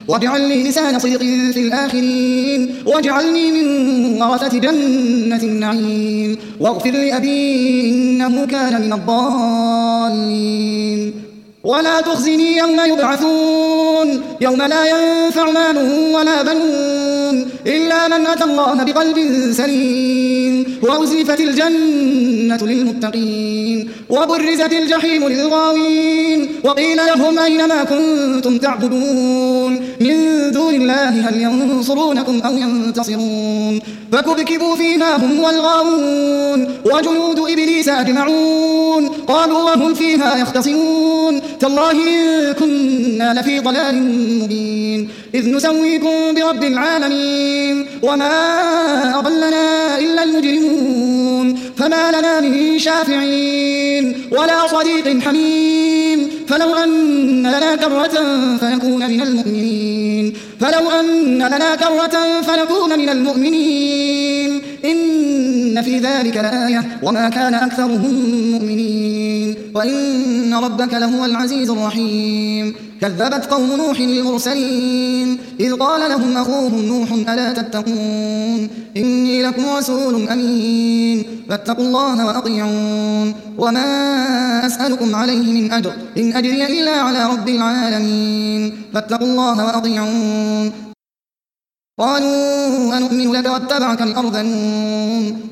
واجعل لي لسان صدق في الآخرين واجعلني من ورثة جنة النعيم واغفر لأبي إنه كان من الضالين ولا تخزني يوم يبعثون يوم لا ينفع مال ولا بنون إلا من أتى الله بقلب سليم وأزلفت الجنة للمتقين وبرزت الجحيم للغاوين وقيل لهم أين ما كنتم تعبدون من دون الله هل ينصرونكم أو ينتصرون فكبكبوا فيها هم والغاوون وجنود إبليس أجمعون قالوا وهم فيها يختصمون تالله إن كنا لفي ضلال مبين إذ نسويكم برب العالمين وما أضلنا إلا المجرمون فما لنا من شافعين ولا صديق حميم فلو أن لنا كرة فنكون من المؤمنين إن في ذلك لآية وما كان أكثرهم مؤمنين وإن ربك لهو العزيز الرحيم كذبت قوم نوح المرسلين إذ قال لهم أخوهم نوح ألا تتقون إني لكم رسول أمين فاتقوا الله وأطيعون وما أسألكم عليه من أجر إن أجري إلا على رب العالمين فاتقوا الله وأطيعون قالوا أنؤمن لك واتبعك الأرذلون